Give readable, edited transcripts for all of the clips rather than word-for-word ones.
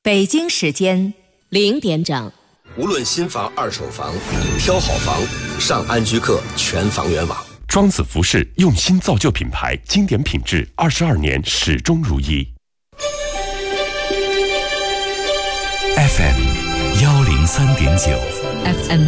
北京时间 0点整。 无论新房、二手房，挑好房，上安居客全房源网。 庄子服饰用心造就品牌，经典品质，22年始终如一。 FM 103.9 FM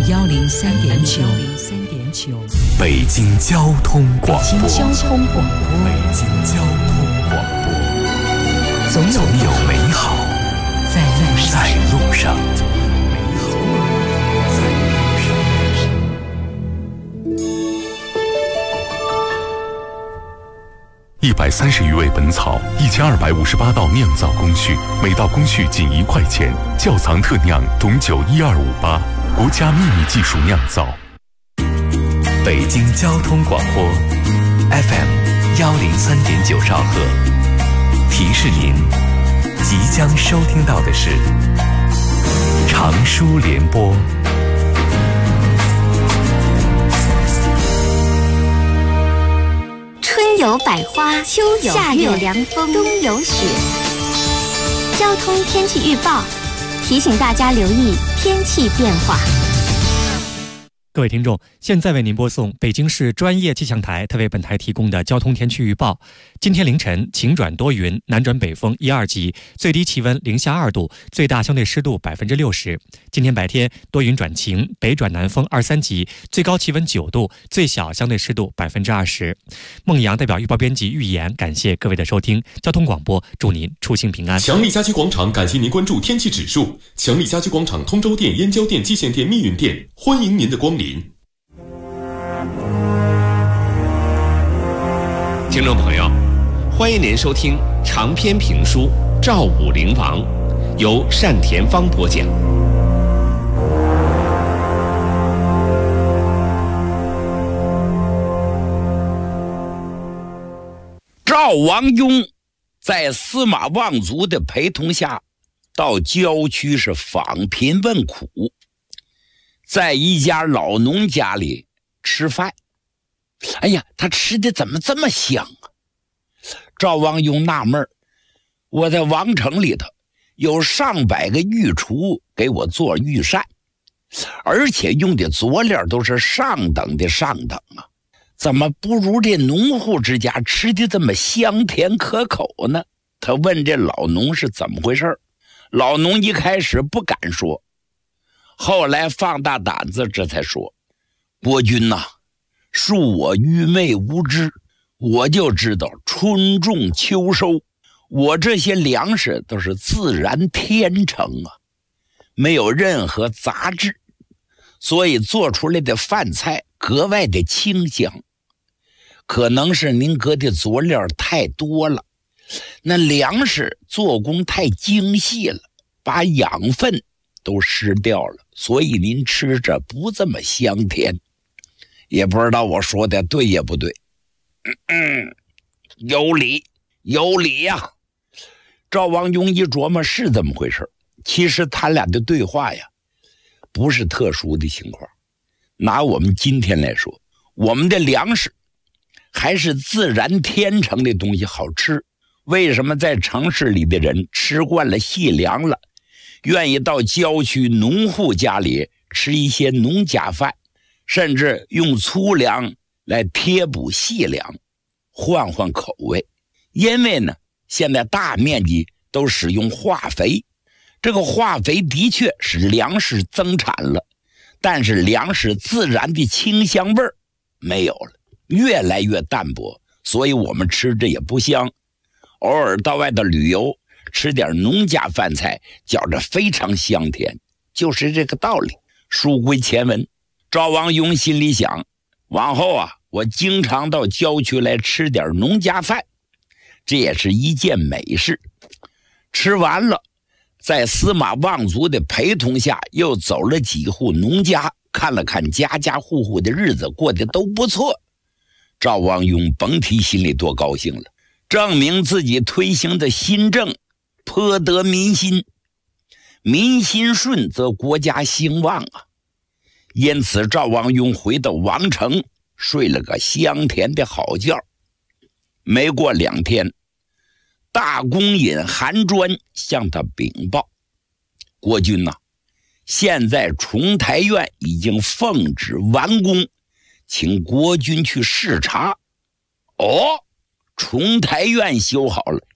103.9 北京交通广播。 北京交通广播。 北京交通广播。总有美好在路上。130余味本草，1258道酿造工序，每道工序仅1块钱。窖藏特酿董酒12588，国家秘密技术酿造。北京交通广播 FM 103.9兆赫，提示您，即将收听到的是长舒联播。 春有百花，秋有夏有凉风，冬有雪。交通天气预报提醒大家留意天气变化。 各位听众，现在为您播送北京市专业气象台特为本台提供的交通天气预报。今天凌晨晴转多云，南转北风1、2级，最低气温0下2度，最大相对湿度60%。今天白天多云转晴，北转南风2、3级，最高气温9度，最小相对湿度20%。孟阳代表预报编辑预言，感谢各位的收听。交通广播祝您出行平安。 强力家居广场感谢您关注天气指数。强力家居广场通州店、燕郊店、蓟县店、密云店，欢迎您的光临。 听众朋友，欢迎您收听长篇评书《赵武灵王》，由单田芳播讲。 赵王雍在司马望族的陪同下，到郊区是访贫问苦，在一家老农家里吃饭。哎呀，他吃的怎么这么香啊？赵王雍纳闷，我在王城里头有上百个御厨给我做御膳，而且用的佐料都是上等的上等啊，怎么不如这农户之家吃的这么香甜可口呢？他问这老农是怎么回事。老农一开始不敢说，后来放大胆子，这才说：伯君呐，恕我愚昧无知，我就知道春种秋收，我这些粮食都是自然天成啊，没有任何杂质，所以做出来的饭菜格外的清香。可能是您搁的佐料太多了，那粮食做工太精细了，把养分都失掉了，所以您吃着不这么香甜。也不知道我说的对也不对。有理有理呀。赵王雍一琢磨是这么回事，其实他俩的对话呀不是特殊的情况。拿我们今天来说，我们的粮食还是自然天成的东西好吃，为什么在城市里的人吃惯了细粮了，愿意到郊区农户家里吃一些农家饭，甚至用粗粮来贴补细粮，换换口味。因为呢，现在大面积都使用化肥，这个化肥的确使粮食增产了，但是粮食自然的清香味儿没有了，越来越淡薄，所以我们吃着也不香。偶尔到外头旅游，吃点农家饭菜，觉着非常香甜，就是这个道理。书归前文，赵王雍心里想，往后啊，我经常到郊区来吃点农家饭，这也是一件美事。吃完了，在司马望族的陪同下，又走了几户农家，看了看家家户户的日子过得都不错。赵王雍甭提心里多高兴了，证明自己推行的新政颇得民心，民心顺则国家兴旺啊。因此赵王雍回到王城，睡了个香甜的好觉。没过2天，大公尹韩专向他禀报， 国君呐，现在重台院已经奉旨完工，请国君去视察。哦，重台院修好了，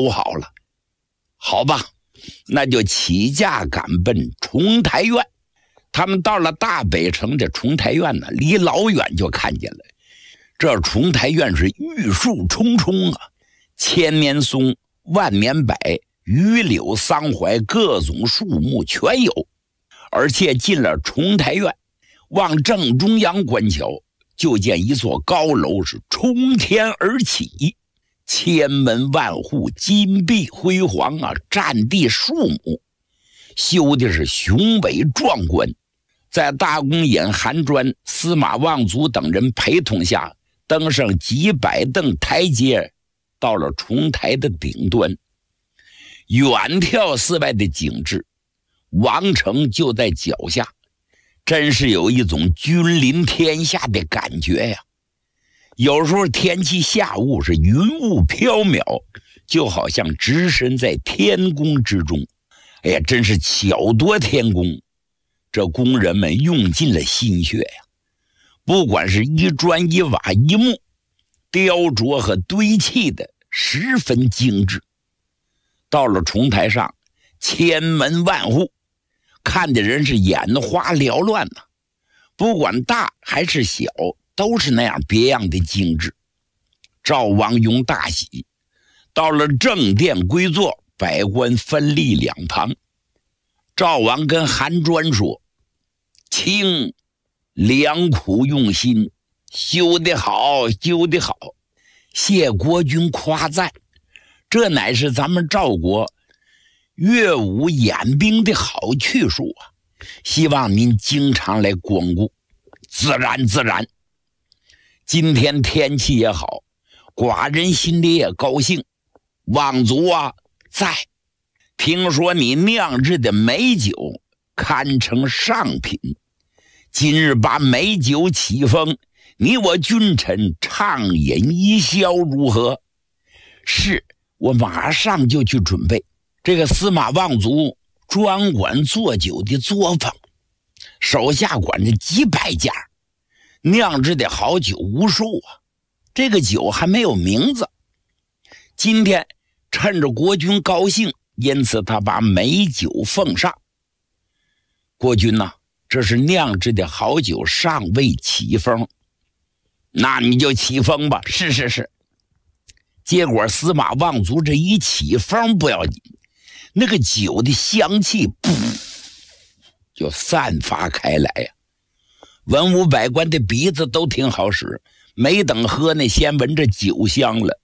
好吧，那就起驾赶奔重台院。他们到了大北城的重台院呢，离老远就看见了，这重台院是玉树重重啊，千年松、万年柏、榆柳、桑槐各种树木全有。而且进了重台院，往正中央观瞧，就见一座高楼是冲天而起，千门万户，金碧辉煌啊，占地数亩，修的是雄伟壮观。在大公尹韩专、司马望族等人陪同下，登上几百凳台阶，到了重台的顶端，远眺寺外的景致，王城就在脚下，真是有一种君临天下的感觉呀。有时候天气下雾，是云雾飘渺，就好像置身在天宫之中。哎呀，真是巧夺天工，这工人们用尽了心血呀。不管是一砖一瓦一木，雕琢和堆砌的十分精致。到了重台上，千门万户，看的人是眼花缭乱呐。不管大还是小，都是那样别样的精致。赵王雍大喜，到了正殿归坐，百官分立两旁。赵王跟韩专说：“卿良苦用心，修得好，谢国君夸赞。这乃是咱们赵国乐舞演兵的好去处啊！希望您经常来光顾。”自然。今天天气也好，寡人心里也高兴。望族啊，在。听说你酿制的美酒堪称上品，今日把美酒启封，你我君臣畅饮一宵，如何？是，我马上就去准备。这个司马望族专管做酒的作坊，手下管着几百家，酿制的好酒无数啊。这个酒还没有名字，今天趁着国君高兴，因此他把美酒奉上。国君呐，这是酿制的好酒，尚未起封。那你就起封吧。是。结果司马望族这一起封不要紧，那个酒的香气就散发开来呀。文武百官的鼻子都挺好使，没等喝呢，先闻着酒香了。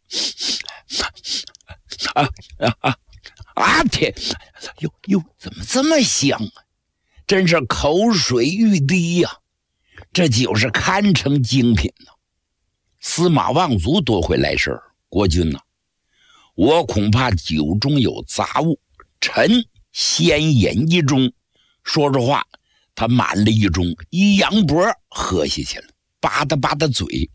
天，哟，怎么这么香啊？真是口水欲滴呀！这酒是堪称精品呢。司马望族多会来事儿，国君呐，我恐怕酒中有杂物，臣先饮一盅。说着话，他满了一盅，一扬脖喝下去了，吧嗒嘴。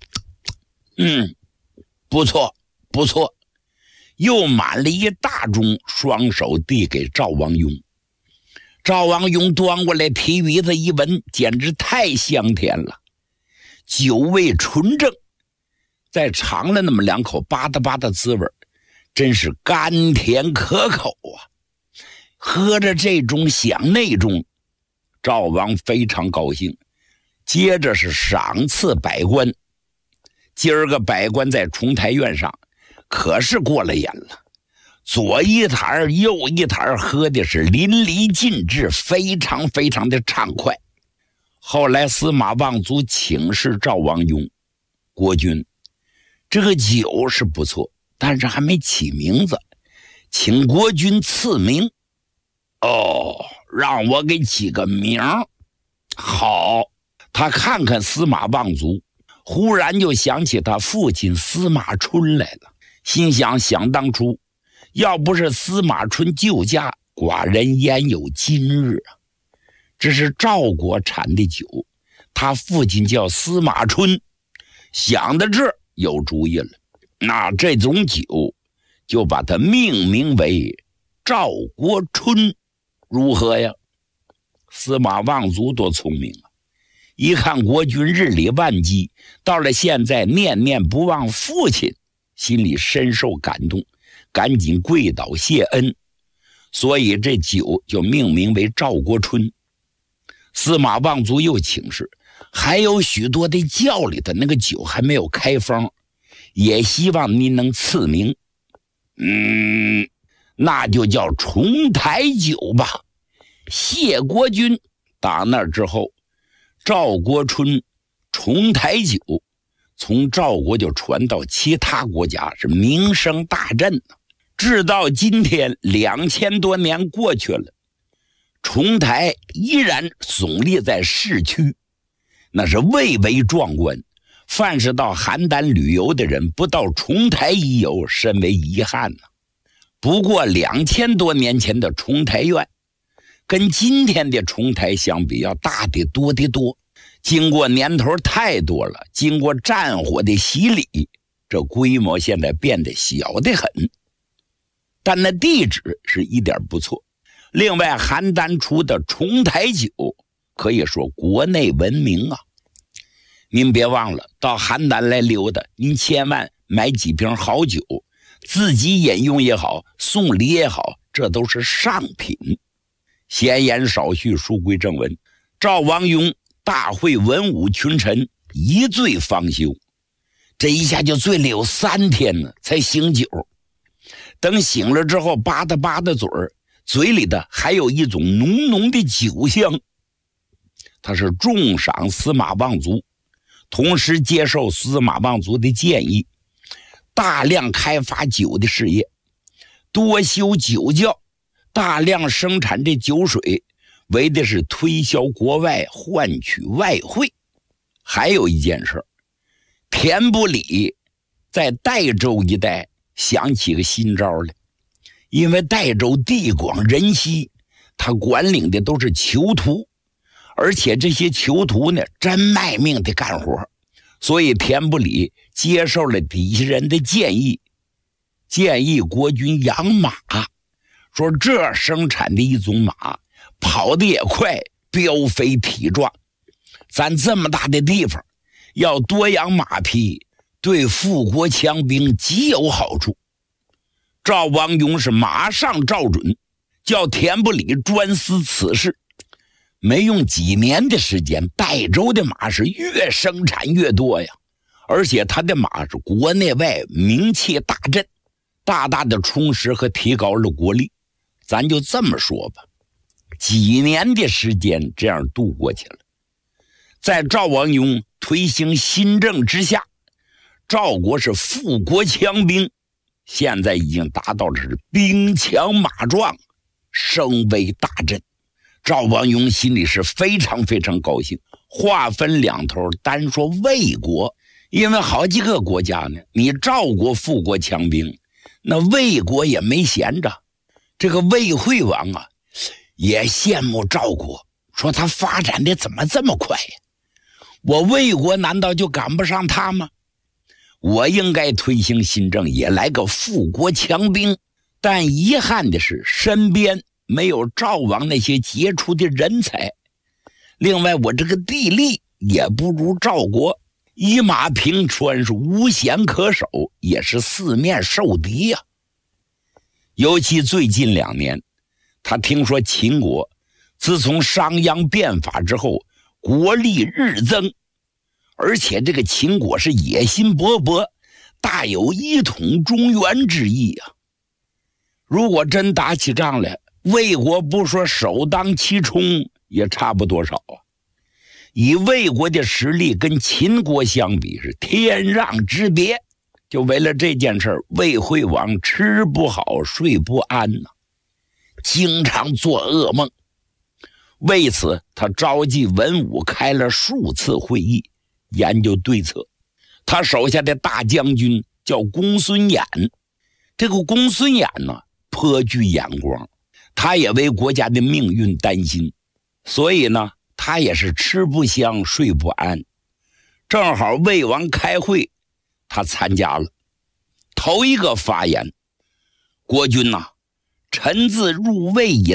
不错。又满了一大盅，双手递给赵王雍。赵王雍端过来，提鼻子一闻，简直太香甜了，酒味纯正。再尝了那么两口，吧嗒滋味，真是甘甜可口啊！喝着这盅想那盅，赵王非常高兴，接着是赏赐百官。今儿个百官在重台院上可是过了眼了，左一坛右一坛，喝的是淋漓尽致，非常的畅快。后来司马望族请示赵王雍：国君，这个酒是不错，但是还没起名字，请国君赐名。让我给起个名。好。他看看司马望族，忽然就想起他父亲司马春来了，心想当初要不是司马春救驾，寡人焉有今日啊？这是赵国产的酒，他父亲叫司马春，想到这儿有主意了，那这种酒就把它命名为赵国春， 如何呀？司马望族多聪明啊！一看国君日理万机，到了现在念念不忘父亲，心里深受感动，赶紧跪倒谢恩。所以这酒就命名为赵国春。司马望族又请示，还有许多的窖里的那个酒还没有开封，也希望您能赐名。那就叫重台酒吧。谢国君。打那之后，赵国春重台酒从赵国就传到其他国家，是名声大振。直到今天2000多年过去了，重台依然耸立在市区，那是蔚为壮观。凡是到邯郸旅游的人，不到重台一游，甚为遗憾呐。不过2000多年前的重台院跟今天的重台相比要大得多得多，经过年头太多了，经过战火的洗礼，这规模现在变得小得很，但那地址是一点不错。另外邯郸出的重台酒可以说国内闻名啊。您别忘了到邯郸来溜达，您千万买几瓶好酒，自己饮用也好，送礼也好，这都是上品。闲言少叙，书归正文。赵王雍大会文武群臣，一醉方休。这一下就醉了有3天呢，才醒酒。等醒了之后，吧嗒吧嗒嘴儿，嘴里的还有一种浓浓的酒香。他是重赏司马望族，同时接受司马望族的建议，大量开发酒的事业，多修酒窖，大量生产这酒水，为的是推销国外，换取外汇。还有一件事，田不礼在代州一带想起个新招来。因为代州地广人稀，他管领的都是囚徒，而且这些囚徒呢真卖命的干活，所以田不礼接受了底下人的建议国君养马，说这生产的一种马跑得也快，膘肥体壮，咱这么大的地方要多养马匹，对富国强兵极有好处。赵王雍是马上照准，叫田不礼专司此事。没用几年的时间，代州的马是越生产越多呀，而且他的马是国内外名气大振，大大的充实和提高了国力。咱就这么说吧，几年的时间这样度过去了。在赵王雍推行新政之下，赵国是富国强兵，现在已经达到的是兵强马壮，声威大振。赵王雍心里是非常非常高兴。话分两头，单说魏国，因为好几个国家呢，你赵国富国强兵，那魏国也没闲着。这个魏惠王啊，也羡慕赵国，说他发展的怎么这么快呀？我魏国难道就赶不上他吗？我应该推行新政，也来个富国强兵。但遗憾的是，身边没有赵王那些杰出的人才。另外，我这个地利也不如赵国，一马平川是无险可守，也是四面受敌呀。尤其最近2年，他听说秦国自从商鞅变法之后，国力日增，而且这个秦国是野心勃勃，大有一统中原之意啊。如果真打起仗来，魏国不说首当其冲，也差不多少啊。以魏国的实力跟秦国相比是天壤之别。就为了这件事，魏惠王吃不好睡不安呐，经常做噩梦。为此他召集文武开了数次会议，研究对策。他手下的大将军叫公孙衍，这个公孙衍呢颇具眼光，他也为国家的命运担心，所以呢他也是吃不香睡不安。正好魏王开会，他参加了。头一个发言，国君呐，臣自入魏以来，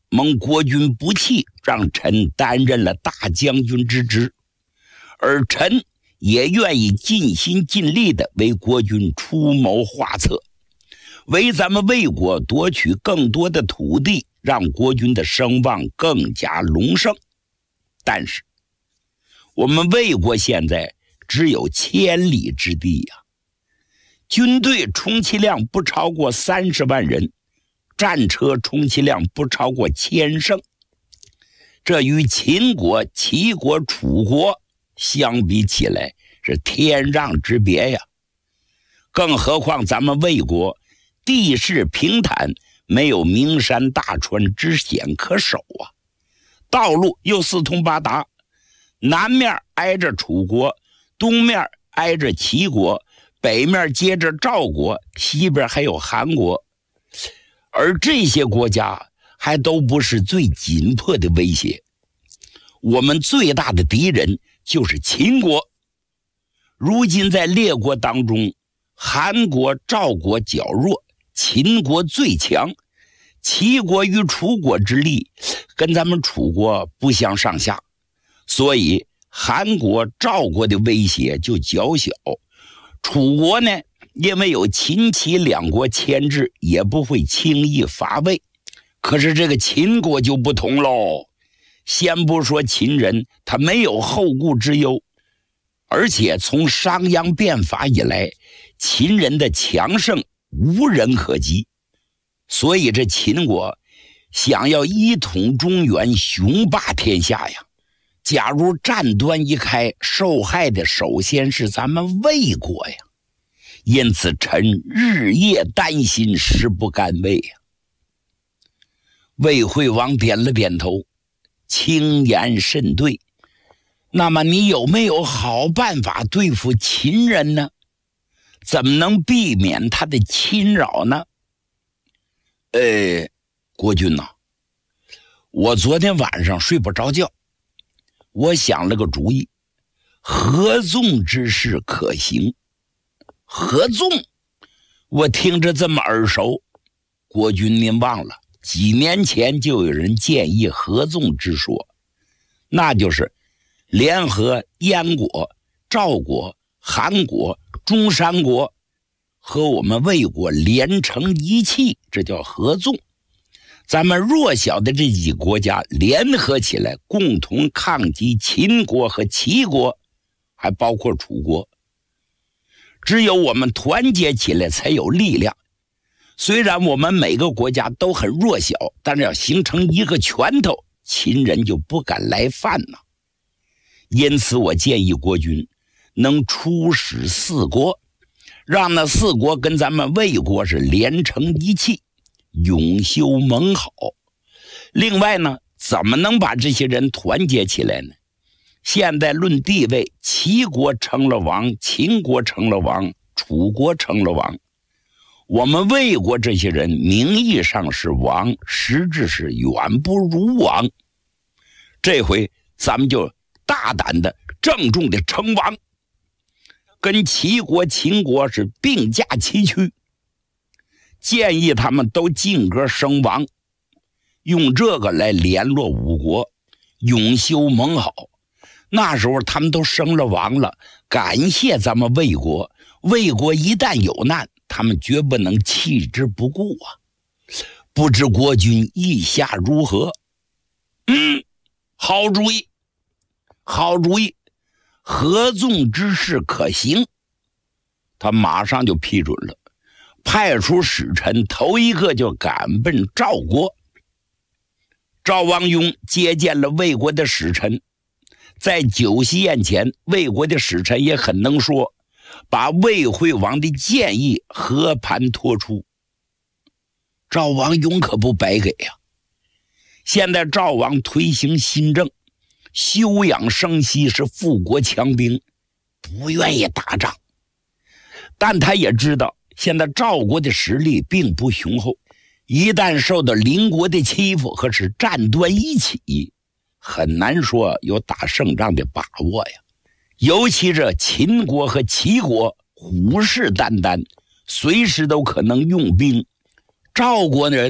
蒙国君不弃，让臣担任了大将军之职，而臣也愿意尽心尽力地为国君出谋划策，为咱们魏国夺取更多的土地，让国君的声望更加隆盛。但是我们魏国现在只有千里之地呀，军队充其量不超过30万人，战车充其量不超过1000乘，这与秦国、齐国、楚国相比起来是天壤之别呀。更何况咱们魏国地势平坦，没有名山大川之险可守啊，道路又四通八达，南面挨着楚国，东面挨着齐国，北面接着赵国，西边还有韩国，而这些国家还都不是最紧迫的威胁。我们最大的敌人就是秦国。如今在列国当中，韩国、赵国较弱，秦国最强，齐国与楚国之力跟咱们楚国不相上下，所以韩国、赵国的威胁就较小。楚国呢，因为有秦齐两国牵制，也不会轻易伐魏。可是这个秦国就不同喽，先不说秦人他没有后顾之忧，而且从商鞅变法以来，秦人的强盛无人可及，所以这秦国想要一统中原，雄霸天下呀。假如战端一开，受害的首先是咱们魏国呀，因此臣日夜担心，食不甘味呀。魏惠王点了点头，轻言甚对。那么你有没有好办法对付秦人呢？怎么能避免他的侵扰呢？国君呐，我昨天晚上睡不着觉，我想了个主意，合纵之事可行。合纵，我听着这么耳熟。国君您忘了，几年前就有人建议合纵之说，那就是联合燕国、赵国、韩国、中山国和我们魏国连成一气，这叫合纵。咱们弱小的这几个国家联合起来，共同抗击秦国和齐国，还包括楚国。只有我们团结起来才有力量。虽然我们每个国家都很弱小，但是要形成一个拳头，秦人就不敢来犯了。因此我建议国君能出使4国，让那4国跟咱们魏国是连成一气，永修盟好。另外呢，怎么能把这些人团结起来呢？现在论地位，齐国成了王，秦国成了王，楚国成了王。我们魏国这些人名义上是王，实质是远不如王。这回咱们就大胆的郑重的称王，跟齐国、秦国是并驾齐驱，建议他们都进阁升王，用这个来联络5国，永修盟好。那时候他们都升了王了，感谢咱们魏国，魏国一旦有难，他们绝不能弃之不顾啊！不知国君意下如何？好主意，好主意，合纵之事可行。他马上就批准了，派出使臣，头一个就赶奔赵国。赵王雍接见了魏国的使臣，在酒席宴前，魏国的使臣也很能说，把魏惠王的建议和盘托出。赵王雍可不白给呀！现在赵王推行新政，休养生息，是富国强兵，不愿意打仗。但他也知道，现在赵国的实力并不雄厚，一旦受到邻国的欺负和是战端一起，很难说有打胜仗的把握呀。尤其这秦国和齐国虎视眈眈，随时都可能用兵。赵国人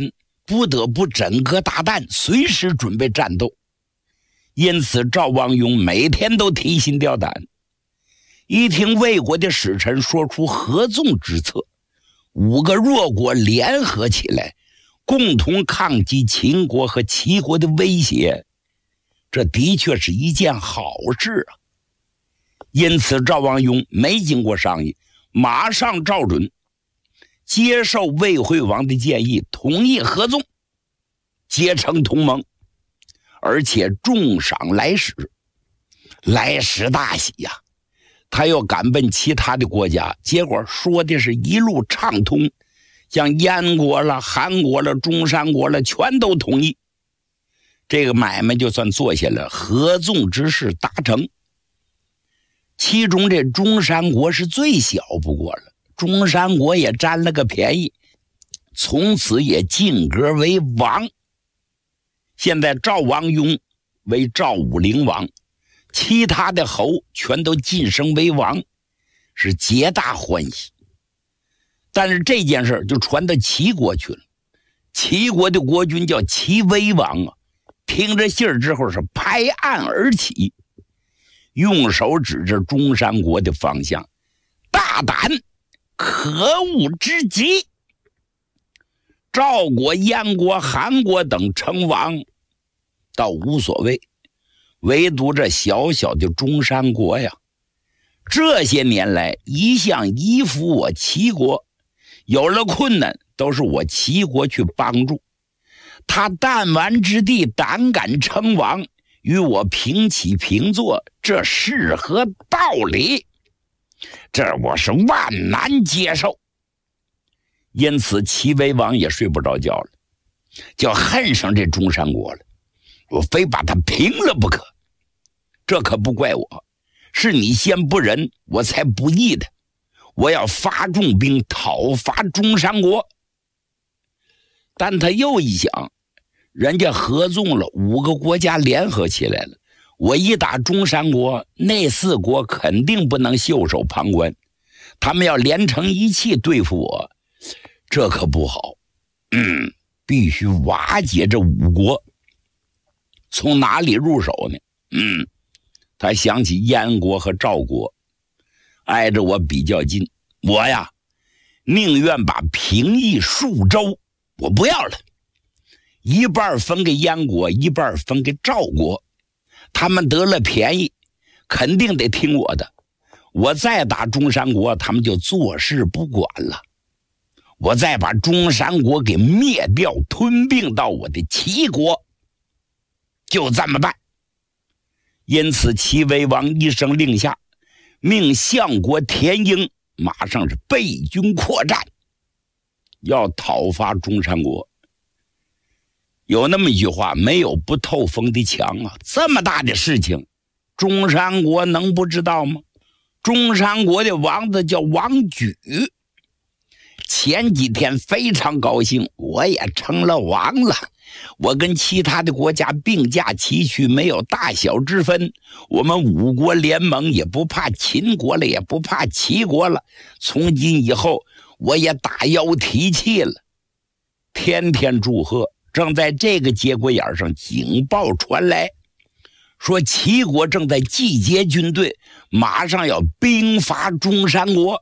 不得不整个大弹，随时准备战斗。因此赵王雍每天都提心吊胆。一听魏国的使臣说出合纵之策，5个弱国联合起来，共同抗击秦国和齐国的威胁，这的确是一件好事啊。因此赵王雍没经过商议，马上照准，接受魏惠王的建议，同意合纵，结成同盟，而且重赏来使。来使大喜呀，他又赶奔其他的国家，结果说的是一路畅通，像燕国了、韩国了、中山国了，全都同意。这个买卖就算做下来，合纵之事达成。其中这中山国是最小不过了，中山国也占了个便宜，从此也晋格为王。现在赵王雍为赵武灵王，其他的侯全都晋升为王，是皆大欢喜。但是这件事就传到齐国去了，齐国的国君叫齐威王啊，听着信儿之后是拍案而起，用手指着中山国的方向，大胆可恶之极。赵国、燕国、韩国等称王倒无所谓，唯独这小小的中山国呀，这些年来一向依附我齐国，有了困难都是我齐国去帮助。他弹丸之地胆敢称王，与我平起平坐，这是何道理？这我是万难接受。因此齐威王也睡不着觉了，就恨上这中山国了，我非把他平了不可。这可不怪我，是你先不仁，我才不义的。我要发重兵讨伐中山国。但他又一想，人家合纵了，5个国家联合起来了，我一打中山国，那4国肯定不能袖手旁观，他们要连成一气对付我，这可不好。必须瓦解这5国。从哪里入手呢？他想起燕国和赵国挨着我比较近，我呀宁愿把平邑数州我不要了，一半分给燕国，一半分给赵国，他们得了便宜肯定得听我的。我再打中山国，他们就坐视不管了。我再把中山国给灭掉，吞并到我的齐国，就这么办。因此齐威王一声令下，命相国田婴马上是备军扩战，要讨伐中山国。有那么一句话，没有不透风的墙啊，这么大的事情中山国能不知道吗？中山国的王子叫王举，前几天非常高兴，我也成了王了。我跟其他的国家并驾齐驱，没有大小之分。我们5国联盟，也不怕秦国了，也不怕齐国了。从今以后，我也打腰提气了，天天祝贺。正在这个节骨眼上，警报传来，说齐国正在集结军队，马上要兵伐中山国。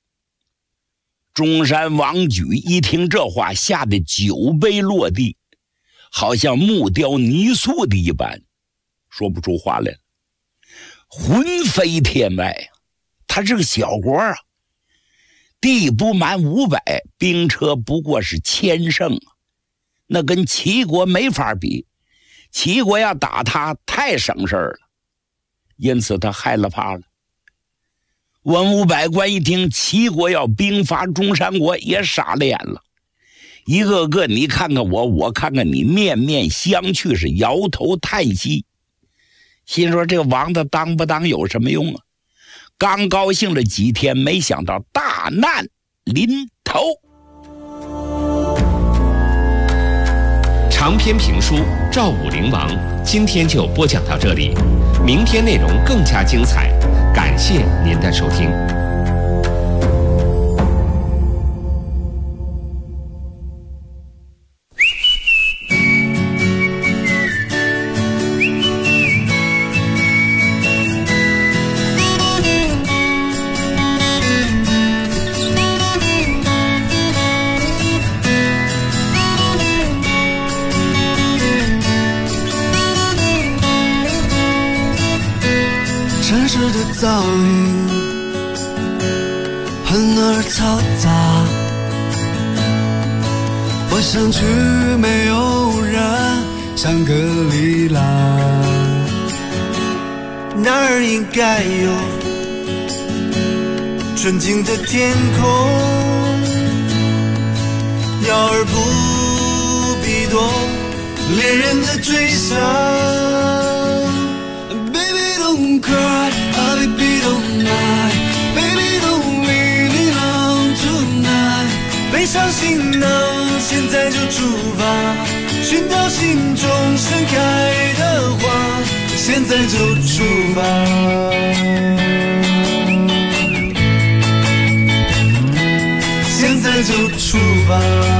中山王举一听这话，吓得酒杯落地，好像木雕泥塑的一般，说不出话来了，魂飞天外啊！他是个小国啊，地不满500，兵车不过是1000乘啊，那跟齐国没法比。齐国要打他太省事儿了，因此他害了怕了。文武百官一听齐国要兵伐中山国，也傻了眼了，一个个你看看我，我看看你，面面相觑，是摇头叹息，心说这个王子当不当有什么用啊？刚高兴了几天，没想到大难临头。 长篇评书《赵武灵王》今天就播讲到这里，明天内容更加精彩，感谢您的收听。 的噪音很而嘈杂，我想去没有人香格里拉，那儿应该有纯净的天空，鸟儿不必多，恋人的追杀。Baby don't cry, oh baby don't lie, baby don't leave me alone tonight。背上行囊，现在就出发，寻找心中盛开的花，现在就出发。现在就出发。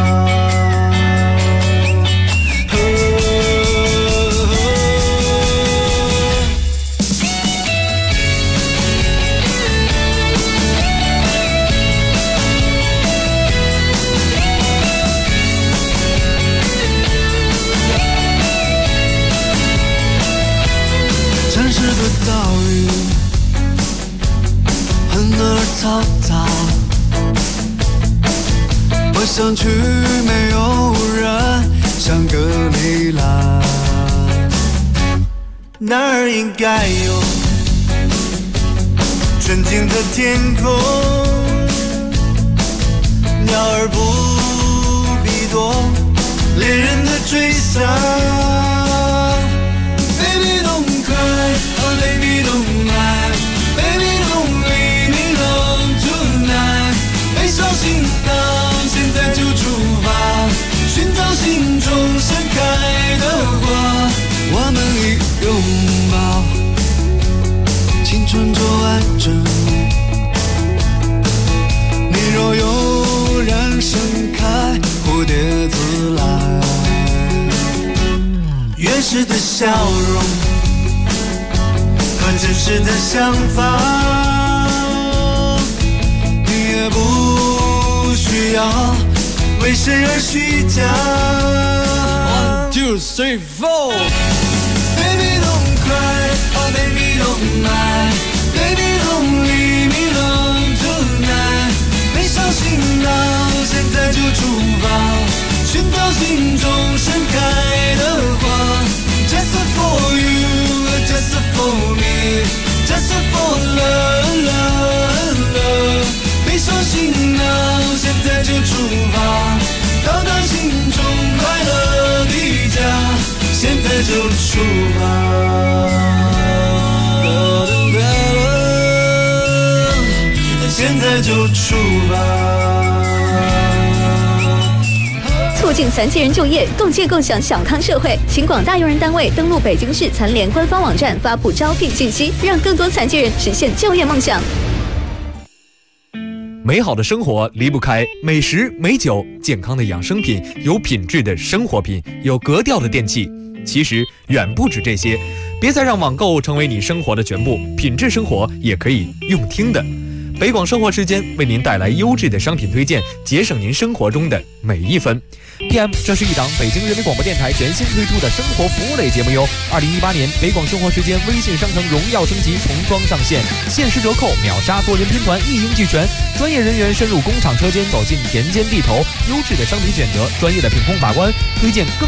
城市的噪音很而嘈杂，我想去没有人香格里拉，那儿应该有纯净的天空，鸟儿不必多，恋人的追杀。Baby don't cry, oh baby don't lie, baby don't leave me alone tonight。背上行囊，现在就出发，寻找心中盛开的花，我们一拥抱，青春就完整。你若有人盛开，蝴蝶自来。原始的笑容和真实的想法，你也不需要为谁而虚假。1, 2, 3, 4。Baby don't cry, oh baby don't lie, baby don't leave me alone tonight。背上行囊，现在就出发，寻找心中盛开的花。Just for you, just for me, just for love, love, love。背上行囊，现在就出发，到达心中快乐的家，现在就出发。现在就出发。 促进残疾人就业，共建共享小康社会，请广大用人单位登录北京市残联官方网站发布招聘信息，让更多残疾人实现就业梦想。 美好的生活离不开美食美酒，健康的养生品，有品质的生活品，有格调的电器。其实远不止这些，别再让网购成为你生活的全部，品质生活也可以用听的。北广生活时间为您带来优质的商品推荐，节省您生活中的每一分。PM， 这是一档北京人民广播电台全新推出的生活服务类节目哟。2018年北广生活时间微信商城荣耀升级重装上线，限时折扣，秒杀多人拼团，一应俱全。专业人员深入工厂车间，走进田间地头，优质的商品选择，专业的品控把关，推荐更